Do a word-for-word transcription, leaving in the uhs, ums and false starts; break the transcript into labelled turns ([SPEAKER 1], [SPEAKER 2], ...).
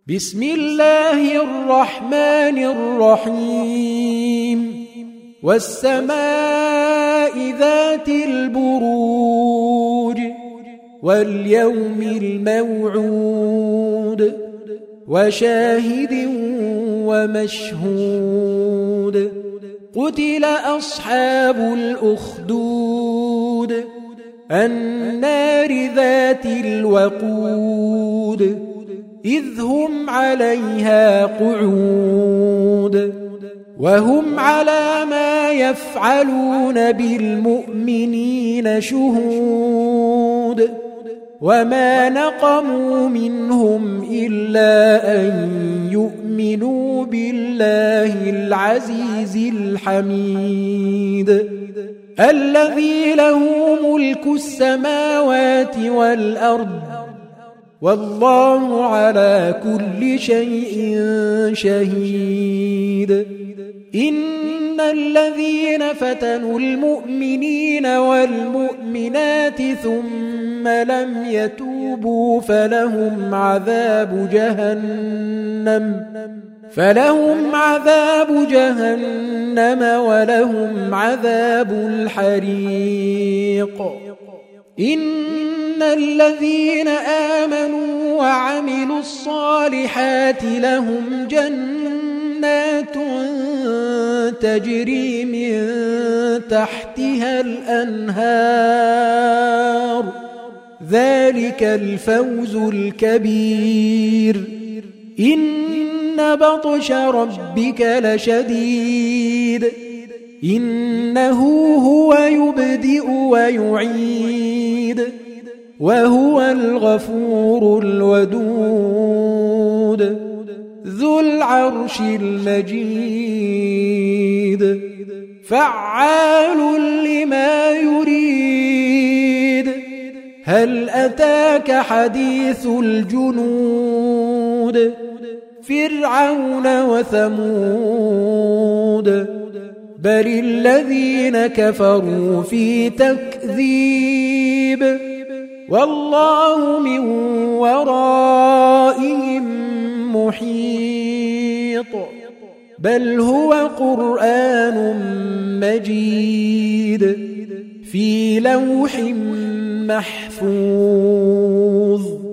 [SPEAKER 1] بسم الله الرحمن الرحيم والسماء ذات البروج واليوم الموعود وشاهد ومشهود قتل أصحاب الأخدود النار ذات الوقود إذ هم عليها قعود وهم على ما يفعلون بالمؤمنين شهود وما نقموا منهم إلا أن يؤمنوا بالله العزيز الحميد الذي له ملك السماوات والأرض والله على كل شيء شهيد إن الذين فتنوا المؤمنين والمؤمنات ثم لم يتوبوا فلهم عذاب جهنم فلهم عذاب جهنم ولهم عذاب الحريق إن الذين آمنوا وعملوا الصالحات لهم جنات تجري من تحتها الأنهار ذلك الفوز الكبير إن بطش ربك لشديد إنه هو يبدئ ويعيد وهو الغفور الودود ذو العرش المجيد فعال لما يريد هل أتاك حديث الجنود فرعون وثمود بل الذين كفروا في تكذيب والله من ورائهم محيط بل هو قرآن مجيد في لوح محفوظ